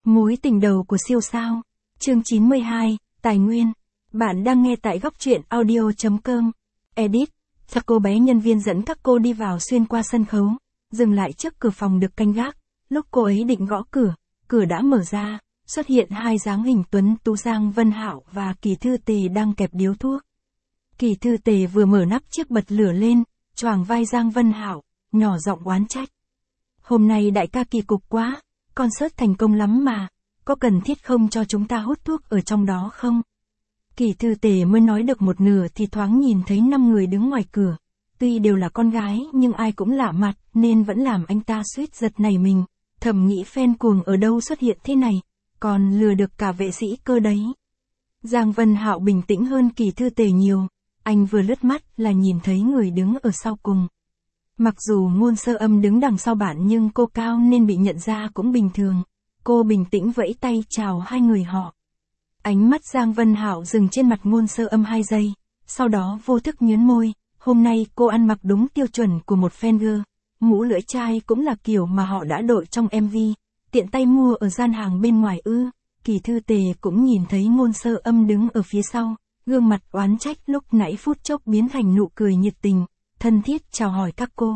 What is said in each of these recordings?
Mối tình đầu của siêu sao. Chương 92, Tài nguyên. Bạn đang nghe tại góc truyện audio.com. Edit. Các cô bé nhân viên dẫn các cô đi vào xuyên qua sân khấu, dừng lại trước cửa phòng được canh gác. Lúc cô ấy định gõ cửa, cửa đã mở ra, xuất hiện hai dáng hình tuấn tú Giang Vân Hạo và Kỳ Thư Tề đang kẹp điếu thuốc. Kỳ Thư Tề vừa mở nắp chiếc bật lửa lên, choàng vai Giang Vân Hạo, nhỏ giọng oán trách. Hôm nay đại ca kỳ cục quá, concert thành công lắm mà, có cần thiết không cho chúng ta hút thuốc ở trong đó không? Kỳ Thư Tề mới nói được một nửa thì thoáng nhìn thấy 5 người đứng ngoài cửa. Tuy đều là con gái nhưng ai cũng lạ mặt nên vẫn làm anh ta suýt giật nảy mình, thầm nghĩ fan cuồng ở đâu xuất hiện thế này, còn lừa được cả vệ sĩ cơ đấy. Giang Vân Hạo bình tĩnh hơn Kỳ Thư Tề nhiều, anh vừa lướt mắt là nhìn thấy người đứng ở sau cùng. Mặc dù Ngôn Sơ Âm đứng đằng sau bạn nhưng cô cao nên bị nhận ra cũng bình thường. Cô bình tĩnh vẫy tay chào hai người họ. Ánh mắt Giang Vân Hạo dừng trên mặt Ngôn Sơ Âm 2 giây, sau đó vô thức nhếch môi. Hôm nay cô ăn mặc đúng tiêu chuẩn của một fan girl, mũ lưỡi chai cũng là kiểu mà họ đã đội trong MV, tiện tay mua ở gian hàng bên ngoài ư. Kỳ Thư Tề cũng nhìn thấy Ngôn Sơ Âm đứng ở phía sau, gương mặt oán trách lúc nãy phút chốc biến thành nụ cười nhiệt tình, thân thiết chào hỏi các cô.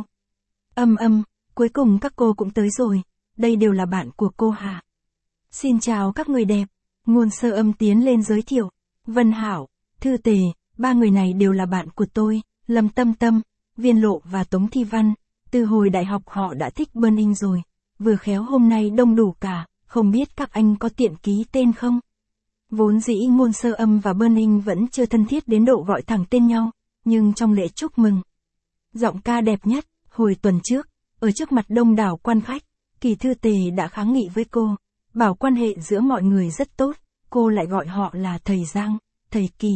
Cuối cùng các cô cũng tới rồi, đây đều là bạn của cô hả? Xin chào các người đẹp. Ngôn Sơ Âm tiến lên giới thiệu. Vân Hạo, Thư Tề, ba người này đều là bạn của tôi, Lâm Tâm Tâm, Viên Lộ và Tống Thi Văn. Từ hồi đại học họ đã thích Burning rồi, vừa khéo hôm nay đông đủ cả, không biết các anh có tiện ký tên không? Vốn dĩ Ngôn Sơ Âm và Burning vẫn chưa thân thiết đến độ gọi thẳng tên nhau, nhưng trong lễ chúc mừng, giọng ca đẹp nhất, hồi tuần trước, ở trước mặt đông đảo quan khách, Kỳ Thư Tề đã kháng nghị với cô, bảo quan hệ giữa mọi người rất tốt, cô lại gọi họ là thầy Giang, thầy Kỳ.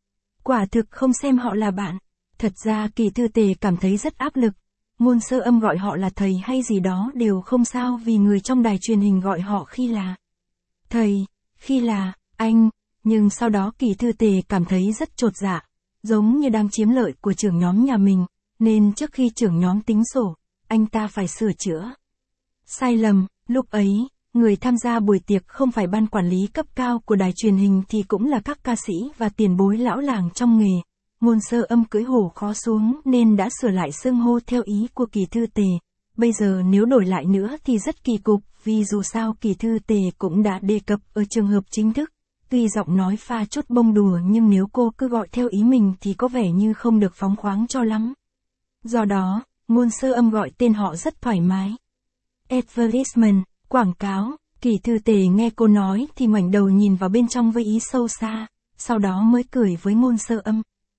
Quả thực không xem họ là bạn. Thật ra Kỳ Thư Tề cảm thấy rất áp lực. Ngôn Sơ Âm gọi họ là thầy hay gì đó đều không sao vì người trong đài truyền hình gọi họ khi là thầy, khi là anh, nhưng sau đó Kỳ Thư Tề cảm thấy rất chột dạ, giống như đang chiếm lợi của trưởng nhóm nhà mình, nên trước khi trưởng nhóm tính sổ, anh ta phải sửa chữa sai lầm. Lúc ấy, người tham gia buổi tiệc không phải ban quản lý cấp cao của đài truyền hình thì cũng là các ca sĩ và tiền bối lão làng trong nghề. Ngôn Sơ Âm cưỡi hổ khó xuống nên đã sửa lại xưng hô theo ý của Kỳ Thư Tề. Bây giờ nếu đổi lại nữa thì rất kỳ cục, vì dù sao Kỳ Thư Tề cũng đã đề cập ở trường hợp chính thức. Tuy giọng nói pha chút bông đùa nhưng nếu cô cứ gọi theo ý mình thì có vẻ như không được phóng khoáng cho lắm. Do đó, Ngôn Sơ Âm gọi tên họ rất thoải mái. Advertisement, quảng cáo. Kỳ Thư Tề nghe cô nói thì ngoảnh đầu nhìn vào bên trong với ý sâu xa, sau đó mới cười với Ngôn Sơ Âm.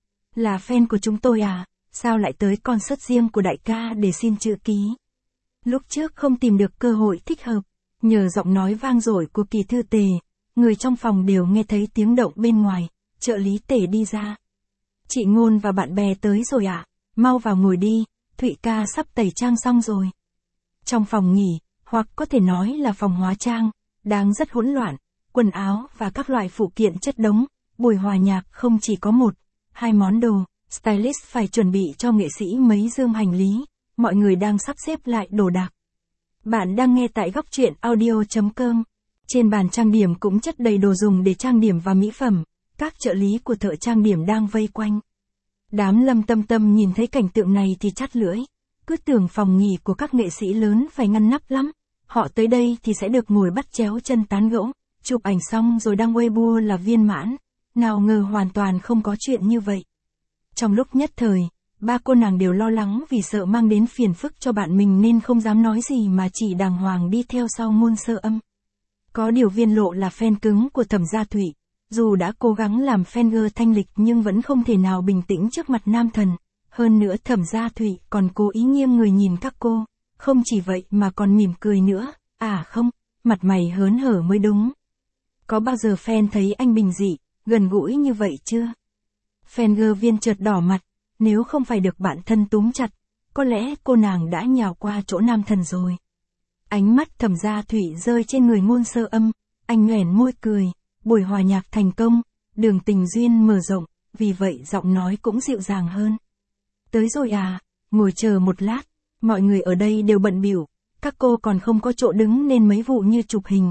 Là fan của chúng tôi à, sao lại tới concert riêng của đại ca để xin chữ ký? Lúc trước không tìm được cơ hội thích hợp, nhờ giọng nói vang dội của Kỳ Thư Tề, người trong phòng đều nghe thấy tiếng động bên ngoài, trợ lý Tề đi ra. Chị Ngôn và bạn bè tới rồi ạ, mau vào ngồi đi, Thụy ca sắp tẩy trang xong rồi. Trong phòng nghỉ, hoặc có thể nói là phòng hóa trang, đang rất hỗn loạn, quần áo và các loại phụ kiện chất đống, buổi hòa nhạc không chỉ có một, hai món đồ, stylist phải chuẩn bị cho nghệ sĩ mấy dương hành lý, mọi người đang sắp xếp lại đồ đạc. Bạn đang nghe tại góc truyện audio.com. Trên bàn trang điểm cũng chất đầy đồ dùng để trang điểm và mỹ phẩm, các trợ lý của thợ trang điểm đang vây quanh. Đám Lâm Tâm Tâm nhìn thấy cảnh tượng này thì chắt lưỡi, cứ tưởng phòng nghỉ của các nghệ sĩ lớn phải ngăn nắp lắm. Họ tới đây thì sẽ được ngồi bắt chéo chân tán gẫu, chụp ảnh xong rồi đăng Weibo là viên mãn. Nào ngờ hoàn toàn không có chuyện như vậy. Trong lúc nhất thời, ba cô nàng đều lo lắng vì sợ mang đến phiền phức cho bạn mình nên không dám nói gì mà chỉ đàng hoàng đi theo sau Ngôn Sơ Âm. Có điều Viên Lộ là fan cứng của Thẩm Gia Thụy, dù đã cố gắng làm fan girl thanh lịch nhưng vẫn không thể nào bình tĩnh trước mặt nam thần. Hơn nữa Thẩm Gia Thụy còn cố ý nghiêng người nhìn các cô, không chỉ vậy mà còn mỉm cười nữa, không, mặt mày hớn hở mới đúng. Có bao giờ fan thấy anh bình dị, gần gũi như vậy chưa? Fan girl Viên chợt đỏ mặt, nếu không phải được bạn thân túm chặt, có lẽ cô nàng đã nhào qua chỗ nam thần rồi. Ánh mắt Thẩm Gia Thụy rơi trên người Ngôn Sơ Âm, anh nhoẻn môi cười, buổi hòa nhạc thành công, đường tình duyên mở rộng, vì vậy giọng nói cũng dịu dàng hơn. Tới rồi à, ngồi chờ một lát, mọi người ở đây đều bận bịu, các cô còn không có chỗ đứng nên mấy vụ như chụp hình,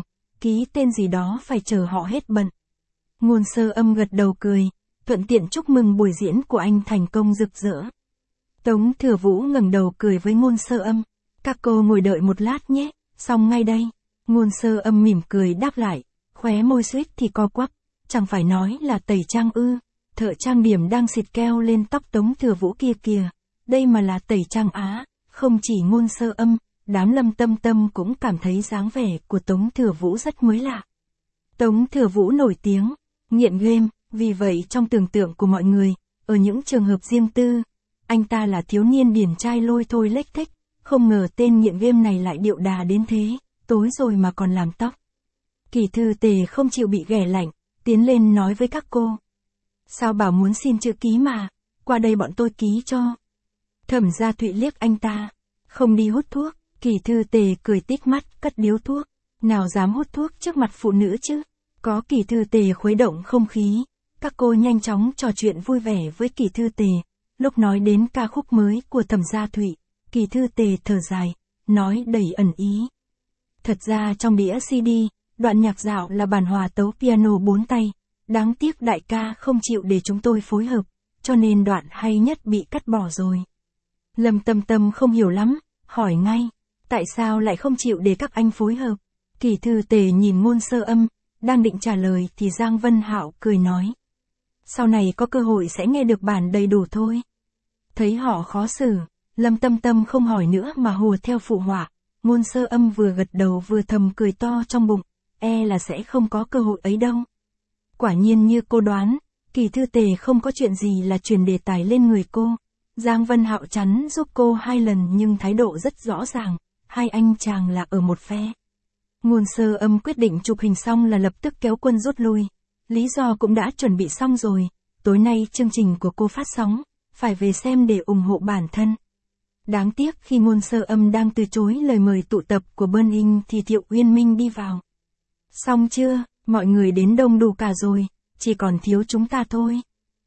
ký tên gì đó phải chờ họ hết bận. Ngôn Sơ Âm gật đầu cười, thuận tiện chúc mừng buổi diễn của anh thành công rực rỡ. Tống Thừa Vũ ngẩng đầu cười với Ngôn Sơ Âm, các cô ngồi đợi một lát nhé, xong ngay đây. Ngôn Sơ Âm mỉm cười đáp lại, khóe môi suýt thì co quắp, chẳng phải nói là tẩy trang ư, thợ trang điểm đang xịt keo lên tóc Tống Thừa Vũ kia kìa, đây mà là tẩy trang á. Không chỉ Ngôn Sơ Âm, đám Lâm Tâm Tâm cũng cảm thấy dáng vẻ của Tống Thừa Vũ rất mới lạ. Tống Thừa Vũ nổi tiếng, nghiện game, vì vậy trong tưởng tượng của mọi người, ở những trường hợp riêng tư, anh ta là thiếu niên điển trai lôi thôi lếch thếch, không ngờ tên nghiện game này lại điệu đà đến thế, tối rồi mà còn làm tóc. Kỳ Thư Tề không chịu bị ghẻ lạnh, tiến lên nói với các cô. Sao bảo muốn xin chữ ký mà, qua đây bọn tôi ký cho. Thẩm Gia Thụy liếc anh ta, không đi hút thuốc. Kỳ Thư Tề cười tít mắt, cất điếu thuốc, nào dám hút thuốc trước mặt phụ nữ chứ. Có Kỳ Thư Tề khuấy động không khí, các cô nhanh chóng trò chuyện vui vẻ với Kỳ Thư Tề. Lúc nói đến ca khúc mới của Thẩm Gia Thụy, Kỳ Thư Tề thở dài, nói đầy ẩn ý. Thật ra trong đĩa CD, đoạn nhạc dạo là bản hòa tấu piano 4 tay, đáng tiếc đại ca không chịu để chúng tôi phối hợp, cho nên đoạn hay nhất bị cắt bỏ rồi. Lâm Tâm Tâm không hiểu lắm, hỏi ngay, tại sao lại không chịu để các anh phối hợp? Kỳ Thư Tề nhìn Ngôn Sơ Âm, đang định trả lời thì Giang Vân Hạo cười nói. Sau này có cơ hội sẽ nghe được bản đầy đủ thôi. Thấy họ khó xử, Lâm Tâm Tâm không hỏi nữa mà hùa theo phụ họa. Ngôn Sơ Âm vừa gật đầu vừa thầm cười to trong bụng, là sẽ không có cơ hội ấy đâu. Quả nhiên như cô đoán, Kỳ Thư Tề không có chuyện gì là truyền đề tài lên người cô. Giang Vân Hạo chắn giúp cô 2 lần nhưng thái độ rất rõ ràng, hai anh chàng là ở một phe. Ngôn Sơ Âm quyết định chụp hình xong là lập tức kéo quân rút lui. Lý do cũng đã chuẩn bị xong rồi, tối nay chương trình của cô phát sóng, phải về xem để ủng hộ bản thân. Đáng tiếc khi Ngôn Sơ Âm đang từ chối lời mời tụ tập của Burning thì Thiệu Uyên Minh đi vào. Xong chưa, mọi người đến đông đủ cả rồi, chỉ còn thiếu chúng ta thôi.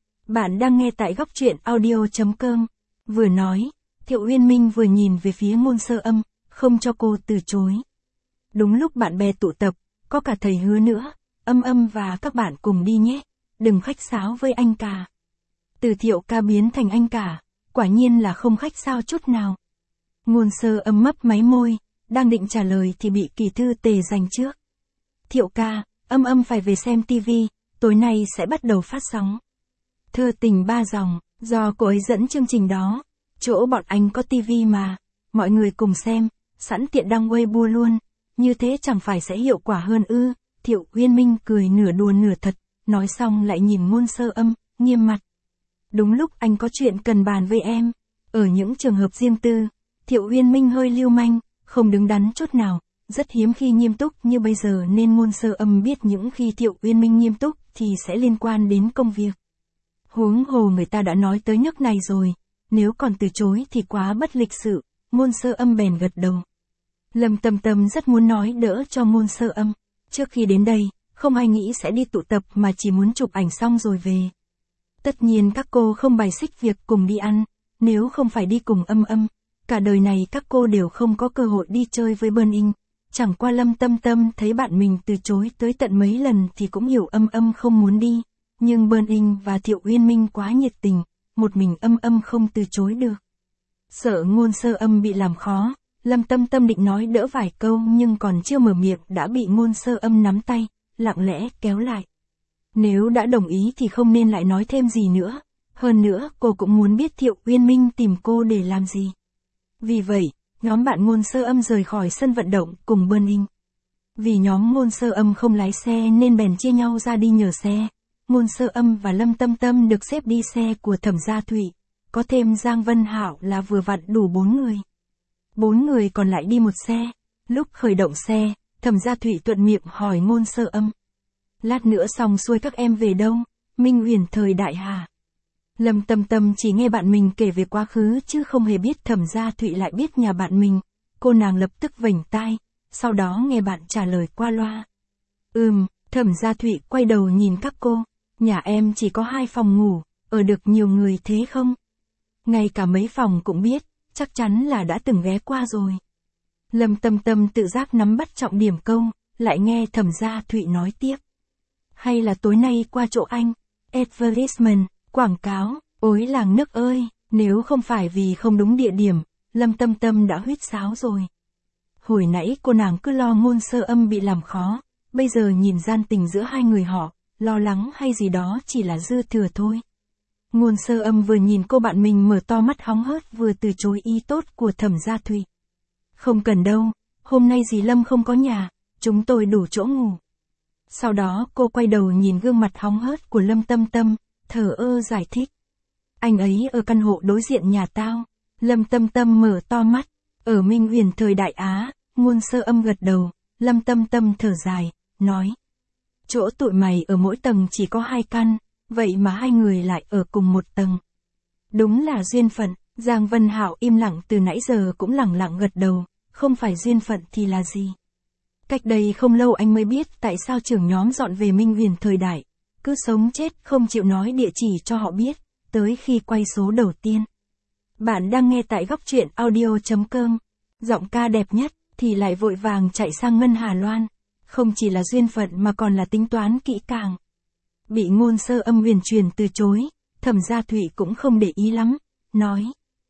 Bạn đang nghe tại góc truyện audio.com. Vừa nói, Thiệu Uyên Minh vừa nhìn về phía Ngôn Sơ Âm, không cho cô từ chối. Đúng lúc bạn bè tụ tập, có cả thầy Hứa nữa, Âm và các bạn cùng đi nhé, đừng khách sáo với anh cả. Từ Thiệu ca biến thành anh cả, quả nhiên là không khách sáo chút nào. Ngôn Sơ Âm mấp máy môi, đang định trả lời thì bị Kỳ Thư Tề giành trước. Thiệu ca, Âm phải về xem tivi, tối nay sẽ bắt đầu phát sóng. Thơ tình 3 dòng, do cô ấy dẫn chương trình đó, chỗ bọn anh có tivi mà, mọi người cùng xem, sẵn tiện đăng Weibo luôn, như thế chẳng phải sẽ hiệu quả hơn ư? Thiệu Uyên Minh cười nửa đùa nửa thật, nói xong lại nhìn Ngôn Sơ Âm, nghiêm mặt. Đúng lúc anh có chuyện cần bàn với em. Ở những trường hợp riêng tư, Thiệu Uyên Minh hơi lưu manh, không đứng đắn chút nào, rất hiếm khi nghiêm túc như bây giờ nên Ngôn Sơ Âm biết những khi Thiệu Uyên Minh nghiêm túc thì sẽ liên quan đến công việc. Huống hồ người ta đã nói tới nhắc này rồi, nếu còn từ chối thì quá bất lịch sự, Ngôn Sơ Âm bèn gật đầu. Lâm Tâm Tâm rất muốn nói đỡ cho Ngôn Sơ Âm, trước khi đến đây, không ai nghĩ sẽ đi tụ tập mà chỉ muốn chụp ảnh xong rồi về. Tất nhiên các cô không bài xích việc cùng đi ăn, nếu không phải đi cùng Âm, cả đời này các cô đều không có cơ hội đi chơi với Burning. Chẳng qua Lâm Tâm Tâm thấy bạn mình từ chối tới tận mấy lần thì cũng hiểu Âm không muốn đi, nhưng Burning và Thiệu Uyên Minh quá nhiệt tình, một mình Âm không từ chối được. Sợ Ngôn Sơ Âm bị làm khó, Lâm Tâm Tâm định nói đỡ vài câu nhưng còn chưa mở miệng đã bị Ngôn Sơ Âm nắm tay, lặng lẽ kéo lại. Nếu đã đồng ý thì không nên lại nói thêm gì nữa, hơn nữa cô cũng muốn biết Thiệu Uyên Minh tìm cô để làm gì. Vì vậy, nhóm bạn Ngôn Sơ Âm rời khỏi sân vận động cùng Burning. Vì nhóm Ngôn Sơ Âm không lái xe nên bèn chia nhau ra đi nhờ xe. Ngôn Sơ Âm và Lâm Tâm Tâm được xếp đi xe của Thẩm Gia Thụy, có thêm Giang Vân Hạo là vừa vặn đủ 4 người. 4 người còn lại đi một xe. Lúc khởi động xe, Thẩm Gia Thụy thuận miệng hỏi Ngôn Sơ Âm. Lát nữa xong xuôi các em về đâu? Minh Huyền thời đại hả? Lâm Tâm Tâm chỉ nghe bạn mình kể về quá khứ chứ không hề biết Thẩm Gia Thụy lại biết nhà bạn mình. Cô nàng lập tức vểnh tai, sau đó nghe bạn trả lời qua loa. Thẩm Gia Thụy quay đầu nhìn các cô. Nhà em chỉ có 2 phòng ngủ, ở được nhiều người thế không? Ngay cả mấy phòng cũng biết, chắc chắn là đã từng ghé qua rồi. Lâm Tâm Tâm tự giác nắm bắt trọng điểm câu, lại nghe Thẩm Gia Thụy nói tiếp. Hay là tối nay qua chỗ anh, advertisement, quảng cáo, ối làng nước ơi, nếu không phải vì không đúng địa điểm, Lâm Tâm Tâm đã huýt sáo rồi. Hồi nãy cô nàng cứ lo Ngôn Sơ Âm bị làm khó, bây giờ nhìn gian tình giữa hai người họ, lo lắng hay gì đó chỉ là dư thừa thôi. Ngôn Sơ Âm vừa nhìn cô bạn mình mở to mắt hóng hớt vừa từ chối ý tốt của Thẩm Gia Thụy. Không cần đâu, hôm nay dì Lâm không có nhà, chúng tôi đủ chỗ ngủ. Sau đó cô quay đầu nhìn gương mặt hóng hớt của Lâm Tâm Tâm, thờ ơ giải thích. Anh ấy ở căn hộ đối diện nhà tao. Lâm Tâm Tâm mở to mắt. Ở Minh Huyền thời Đại Á, Ngôn Sơ Âm gật đầu, Lâm Tâm Tâm thở dài, nói. Chỗ tụi mày ở mỗi tầng chỉ có 2 căn, vậy mà hai người lại ở cùng một tầng. Đúng là duyên phận, Giang Vân Hạo im lặng từ nãy giờ cũng lẳng lặng gật đầu, không phải duyên phận thì là gì. Cách đây không lâu anh mới biết tại sao trưởng nhóm dọn về Minh Huyền thời Đại, cứ sống chết không chịu nói địa chỉ cho họ biết, tới khi quay số đầu tiên. Bạn đang nghe tại góc truyện audio.com, giọng ca đẹp nhất, thì lại vội vàng chạy sang Ngân Hà Loan, không chỉ là duyên phận mà còn là tính toán kỹ càng. Bị Ngôn Sơ Âm huyền truyền từ chối, Thẩm Gia Thụy cũng không để ý lắm, nói.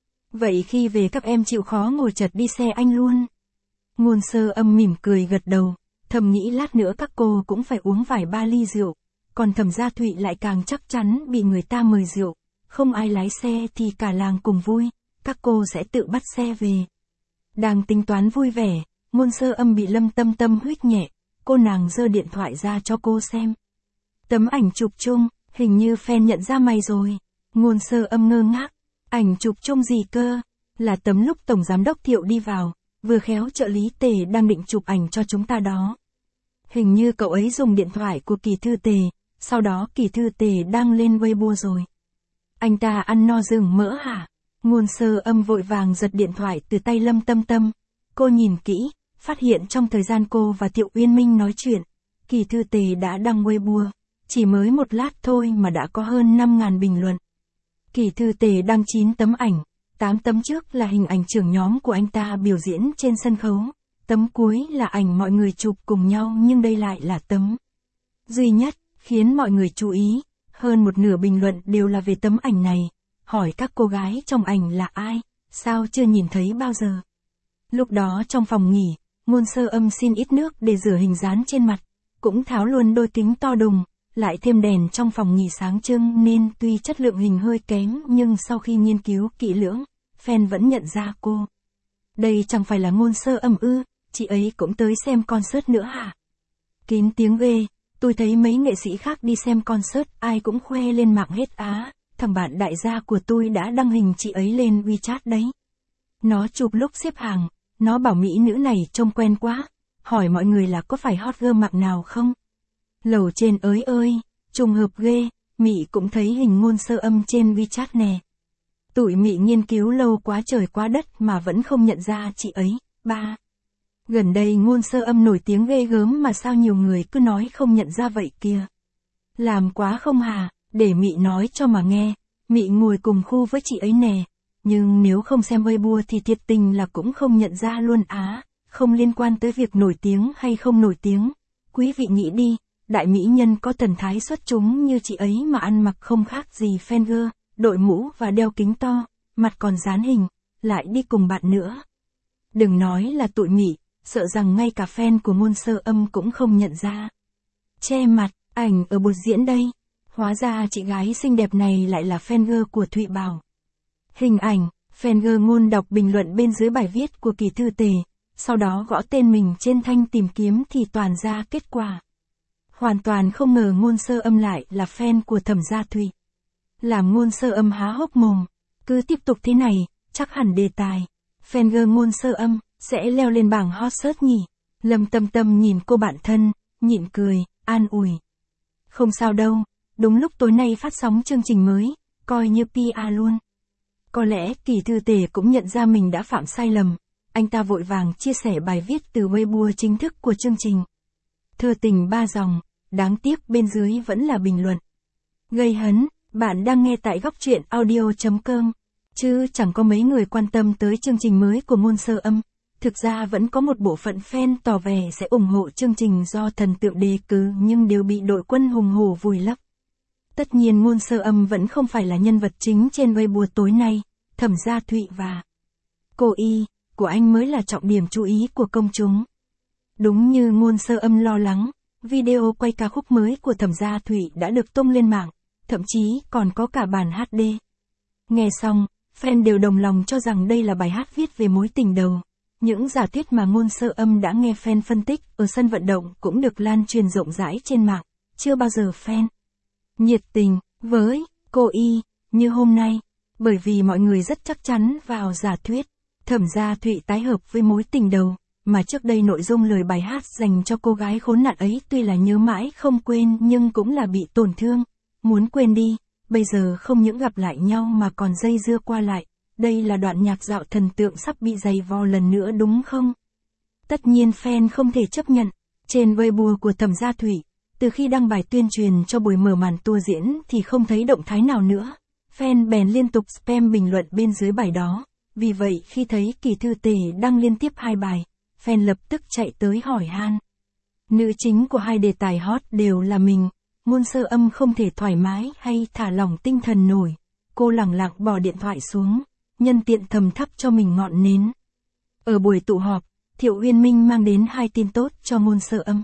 Vậy khi về các em chịu khó ngồi chật đi xe anh luôn. Ngôn Sơ Âm mỉm cười gật đầu, thầm nghĩ lát nữa các cô cũng phải uống vài 3 ly rượu, còn Thẩm Gia Thụy lại càng chắc chắn bị người ta mời rượu, không ai lái xe thì cả làng cùng vui, các cô sẽ tự bắt xe về. Đang tính toán vui vẻ, Ngôn Sơ Âm bị Lâm Tâm Tâm huých nhẹ, cô nàng giơ điện thoại ra cho cô xem. Tấm ảnh chụp chung, hình như fan nhận ra mày rồi. Ngôn Sơ Âm ngơ ngác, ảnh chụp chung gì cơ? Là tấm lúc Tổng Giám đốc Thiệu đi vào, vừa khéo trợ lý Tề đang định chụp ảnh cho chúng ta đó. Hình như cậu ấy dùng điện thoại của Kỳ Thư Tề, sau đó Kỳ Thư Tề đăng lên Weibo rồi. Anh ta ăn no rừng mỡ hả? Ngôn Sơ Âm vội vàng giật điện thoại từ tay Lâm Tâm Tâm. Cô nhìn kỹ, phát hiện trong thời gian cô và Thiệu Uyên Minh nói chuyện, Kỳ Thư Tề đã đăng Weibo. Chỉ mới một lát thôi mà đã có hơn 5.000 bình luận. Kỳ Thư Tề đăng 9 tấm ảnh, 8 tấm trước là hình ảnh trưởng nhóm của anh ta biểu diễn trên sân khấu, tấm cuối là ảnh mọi người chụp cùng nhau nhưng đây lại là tấm duy nhất, khiến mọi người chú ý, hơn một nửa bình luận đều là về tấm ảnh này, hỏi các cô gái trong ảnh là ai, sao chưa nhìn thấy bao giờ. Lúc đó trong phòng nghỉ, Ngôn Sơ Âm xin ít nước để rửa hình dán trên mặt, cũng tháo luôn đôi kính to đùng. Lại thêm đèn trong phòng nghỉ sáng trưng nên tuy chất lượng hình hơi kém nhưng sau khi nghiên cứu kỹ lưỡng, fan vẫn nhận ra cô. Đây chẳng phải là Ngôn Sơ Âm ư, chị ấy cũng tới xem concert nữa hả? Kín tiếng ghê, tôi thấy mấy nghệ sĩ khác đi xem concert ai cũng khoe lên mạng hết á, thằng bạn đại gia của tôi đã đăng hình chị ấy lên WeChat đấy. Nó chụp lúc xếp hàng, nó bảo mỹ nữ này trông quen quá, hỏi mọi người là có phải hot girl mạng nào không? Lầu trên ơi, trùng hợp ghê, Mị cũng thấy hình Ngôn Sơ Âm trên WeChat nè. Tụi Mị nghiên cứu lâu quá trời quá đất mà vẫn không nhận ra chị ấy. 3. Gần đây Ngôn Sơ Âm nổi tiếng ghê gớm mà sao nhiều người cứ nói không nhận ra vậy kìa. Làm quá không hà, để Mị nói cho mà nghe, Mị ngồi cùng khu với chị ấy nè, nhưng nếu không xem Weibo thì thiệt tình là cũng không nhận ra luôn á, không liên quan tới việc nổi tiếng hay không nổi tiếng. Quý vị nghĩ đi. Đại mỹ nhân có thần thái xuất chúng như chị ấy mà ăn mặc không khác gì fan girl, đội mũ và đeo kính to, mặt còn dán hình, lại đi cùng bạn nữa. Đừng nói là tụi Mị, sợ rằng ngay cả fan của Ngôn Sơ Âm cũng không nhận ra. Che mặt, ảnh ở buổi diễn đây, hóa ra chị gái xinh đẹp này lại là fan girl của Thụy Bảo. Hình ảnh, fan girl Ngôn đọc bình luận bên dưới bài viết của Kỳ Thư Tề, sau đó gõ tên mình trên thanh tìm kiếm thì toàn ra kết quả. Hoàn toàn không ngờ Ngôn Sơ Âm lại là fan của Thẩm Gia Thụy. Làm Ngôn Sơ Âm há hốc mồm, cứ tiếp tục thế này, chắc hẳn đề tài fan girl Ngôn Sơ Âm sẽ leo lên bảng hot search nhỉ. Lâm Tâm Tâm nhìn cô bạn thân, nhịn cười, an ủi. Không sao đâu, đúng lúc tối nay phát sóng chương trình mới, coi như PR luôn. Có lẽ Kỳ Thư Tề cũng nhận ra mình đã phạm sai lầm, anh ta vội vàng chia sẻ bài viết từ Weibo chính thức của chương trình. Thơ tình 3 dòng, đáng tiếc bên dưới vẫn là bình luận gây hấn. Bạn đang nghe tại góc truyện audio.com, chứ chẳng có mấy người quan tâm tới chương trình mới của Ngôn Sơ Âm. Thực ra vẫn có một bộ phận fan tỏ vẻ sẽ ủng hộ chương trình do thần tượng đề cử nhưng đều bị đội quân hùng hổ vùi lấp. Tất nhiên Ngôn Sơ Âm vẫn không phải là nhân vật chính trên Weibo tối nay, Thẩm Gia Thụy và cô Y của anh mới là trọng điểm chú ý của công chúng. Đúng như Ngôn Sơ Âm lo lắng, video quay ca khúc mới của Thẩm Gia Thụy đã được tung lên mạng, thậm chí còn có cả bản HD. Nghe xong, fan đều đồng lòng cho rằng đây là bài hát viết về mối tình đầu. Những giả thuyết mà Ngôn Sơ Âm đã nghe fan phân tích ở sân vận động cũng được lan truyền rộng rãi trên mạng. Chưa bao giờ fan nhiệt tình với cô Y như hôm nay, bởi vì mọi người rất chắc chắn vào giả thuyết Thẩm Gia Thụy tái hợp với mối tình đầu, mà trước đây nội dung lời bài hát dành cho cô gái khốn nạn ấy tuy là nhớ mãi không quên nhưng cũng là bị tổn thương, muốn quên đi, bây giờ không những gặp lại nhau mà còn dây dưa qua lại. Đây là đoạn nhạc dạo thần tượng sắp bị giày vò lần nữa đúng không? Tất nhiên fan không thể chấp nhận. Trên Weibo của Thẩm Gia Thụy, từ khi đăng bài tuyên truyền cho buổi mở màn tour diễn thì không thấy động thái nào nữa. Fan bèn liên tục spam bình luận bên dưới bài đó. Vì vậy khi thấy Kỳ Thư Tề đăng liên tiếp 2 bài, fan lập tức chạy tới hỏi han. Nữ chính của 2 đề tài hot đều là mình. Ngôn Sơ Âm không thể thoải mái hay thả lỏng tinh thần nổi. Cô lẳng lặng bỏ điện thoại xuống, nhân tiện thầm thắp cho mình ngọn nến. Ở buổi tụ họp, Thiệu Uyên Minh mang đến 2 tin tốt cho Ngôn Sơ Âm.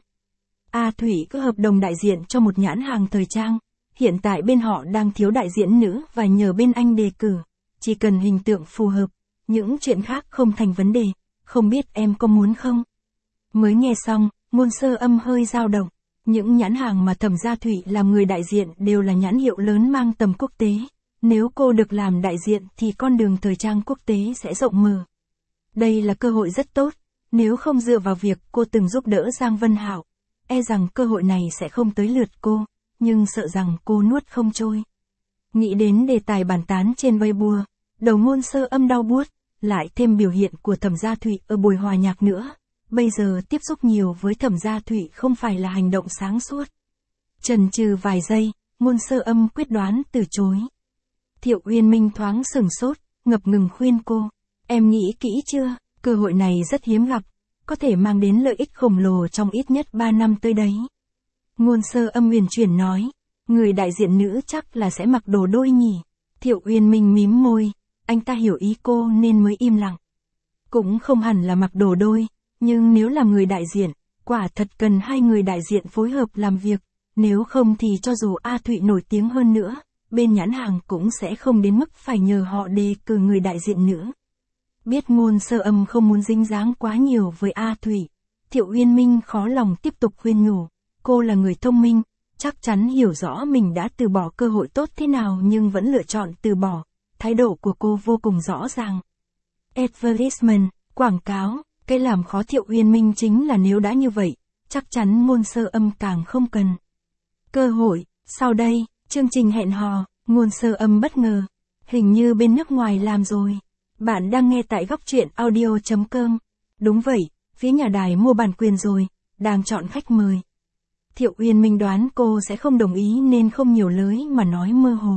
A Thủy có hợp đồng đại diện cho một nhãn hàng thời trang. Hiện tại bên họ đang thiếu đại diễn nữ và nhờ bên anh đề cử. Chỉ cần hình tượng phù hợp, những chuyện khác không thành vấn đề. Không biết em có muốn không? Mới nghe xong, Ngôn Sơ Âm hơi dao động. Những nhãn hàng mà Thẩm Gia Thụy làm người đại diện đều là nhãn hiệu lớn mang tầm quốc tế. Nếu cô được làm đại diện thì con đường thời trang quốc tế sẽ rộng mở. Đây là cơ hội rất tốt, nếu không dựa vào việc cô từng giúp đỡ Giang Vân Hạo, e rằng cơ hội này sẽ không tới lượt cô, nhưng sợ rằng cô nuốt không trôi. Nghĩ đến đề tài bàn tán trên Weibo, đầu Ngôn Sơ Âm đau buốt, lại thêm biểu hiện của Thẩm Gia Thụy ở buổi hòa nhạc nữa. Bây giờ tiếp xúc nhiều với Thẩm Gia Thụy không phải là hành động sáng suốt. Chần chừ vài giây, Ngôn Sơ Âm quyết đoán từ chối. Thiệu Uyên Minh thoáng sửng sốt, ngập ngừng khuyên cô. Em nghĩ kỹ chưa? Cơ hội này rất hiếm gặp, có thể mang đến lợi ích khổng lồ trong ít nhất 3 năm tới đấy. Ngôn Sơ Âm huyền chuyển nói. Người đại diện nữ chắc là sẽ mặc đồ đôi nhỉ? Thiệu Uyên Minh mím môi, anh ta hiểu ý cô nên mới im lặng. Cũng không hẳn là mặc đồ đôi, nhưng nếu là người đại diện, quả thật cần 2 người đại diện phối hợp làm việc. Nếu không thì cho dù A Thụy nổi tiếng hơn nữa, bên nhãn hàng cũng sẽ không đến mức phải nhờ họ đề cử người đại diện nữa. Biết Ngôn Sơ Âm không muốn dính dáng quá nhiều với A Thụy, Thiệu Uyên Minh khó lòng tiếp tục khuyên nhủ. Cô là người thông minh, chắc chắn hiểu rõ mình đã từ bỏ cơ hội tốt thế nào nhưng vẫn lựa chọn từ bỏ. Thái độ của cô vô cùng rõ ràng. Advertisement, quảng cáo, cái làm khó Thiệu Uyên Minh chính là nếu đã như vậy, chắc chắn Ngôn Sơ Âm càng không cần. Cơ hội, sau đây, chương trình hẹn hò, Ngôn Sơ Âm bất ngờ. Hình như bên nước ngoài làm rồi. Bạn đang nghe tại góc truyện audio.com. Đúng vậy, phía nhà đài mua bản quyền rồi, đang chọn khách mời. Thiệu Uyên Minh đoán cô sẽ không đồng ý nên không nhiều lời mà nói mơ hồ.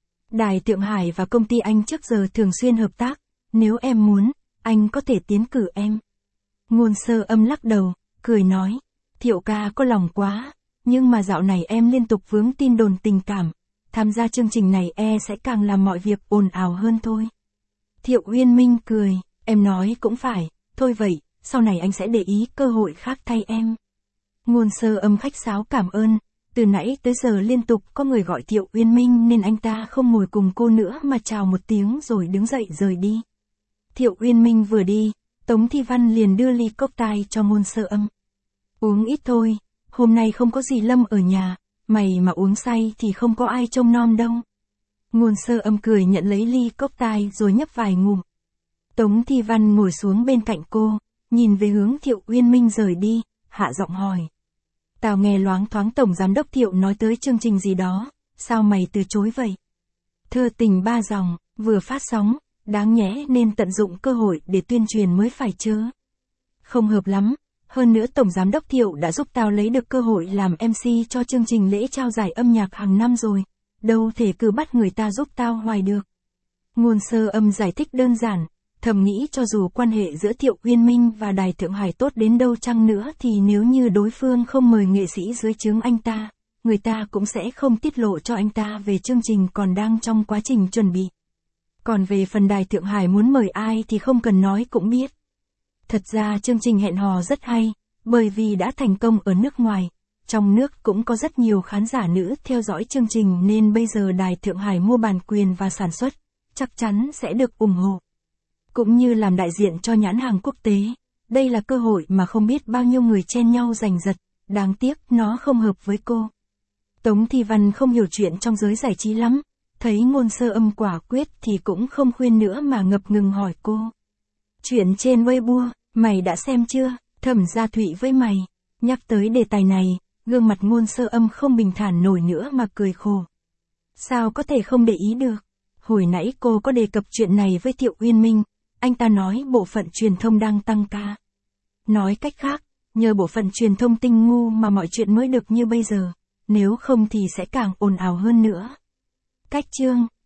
Đài Thượng Hải và công ty anh trước giờ thường xuyên hợp tác, nếu em muốn, anh có thể tiến cử em. Ngôn Sơ Âm lắc đầu, cười nói, Thiệu ca có lòng quá, nhưng mà dạo này em liên tục vướng tin đồn tình cảm, tham gia chương trình này sẽ càng làm mọi việc ồn ào hơn thôi. Thiệu Uyên Minh cười, em nói cũng phải, thôi vậy, sau này anh sẽ để ý cơ hội khác thay em. Ngôn Sơ Âm khách sáo cảm ơn, từ nãy tới giờ liên tục có người gọi Thiệu Uyên Minh nên anh ta không ngồi cùng cô nữa mà chào một tiếng rồi đứng dậy rời đi. Thiệu Uyên Minh vừa đi, Tống Thi Văn liền đưa ly cocktail cho Ngôn Sơ Âm. Uống ít thôi, hôm nay không có dì Lâm ở nhà, mày mà uống say thì không có ai trông nom đâu. Ngôn Sơ Âm cười nhận lấy ly cocktail rồi nhấp vài ngụm. Tống Thi Văn ngồi xuống bên cạnh cô, nhìn về hướng Thiệu Uyên Minh rời đi, hạ giọng hỏi. Tao nghe loáng thoáng Tổng Giám đốc Thiệu nói tới chương trình gì đó, sao mày từ chối vậy? Thơ tình 3 dòng, vừa phát sóng, đáng nhẽ nên tận dụng cơ hội để tuyên truyền mới phải chứ. Không hợp lắm, hơn nữa Tổng Giám đốc Thiệu đã giúp tao lấy được cơ hội làm MC cho chương trình lễ trao giải âm nhạc hàng năm rồi, đâu thể cứ bắt người ta giúp tao hoài được. Ngôn Sơ Âm giải thích đơn giản, thầm nghĩ cho dù quan hệ giữa Thiệu Uyên Minh và Đài Thượng Hải tốt đến đâu chăng nữa thì nếu như đối phương không mời nghệ sĩ dưới trướng anh ta, người ta cũng sẽ không tiết lộ cho anh ta về chương trình còn đang trong quá trình chuẩn bị. Còn về phần Đài Thượng Hải muốn mời ai thì không cần nói cũng biết. Thật ra chương trình hẹn hò rất hay, bởi vì đã thành công ở nước ngoài. Trong nước cũng có rất nhiều khán giả nữ theo dõi chương trình nên bây giờ Đài Thượng Hải mua bản quyền và sản xuất, chắc chắn sẽ được ủng hộ. Cũng như làm đại diện cho nhãn hàng quốc tế. Đây là cơ hội mà không biết bao nhiêu người chen nhau giành giật, đáng tiếc nó không hợp với cô. Tống Thi Văn không hiểu chuyện trong giới giải trí lắm, thấy Ngôn Sơ Âm quả quyết thì cũng không khuyên nữa mà ngập ngừng hỏi cô. Chuyện trên Weibo, mày đã xem chưa? Thẩm Gia Thụy với mày. Nhắc tới đề tài này, gương mặt Ngôn Sơ Âm không bình thản nổi nữa mà cười khổ. Sao có thể không để ý được? Hồi nãy cô có đề cập chuyện này với Thiệu Uyên Minh, anh ta nói bộ phận truyền thông đang tăng ca. Nói cách khác, nhờ bộ phận truyền thông tinh ngu mà mọi chuyện mới được như bây giờ, nếu không thì sẽ càng ồn ào hơn nữa. Cách chương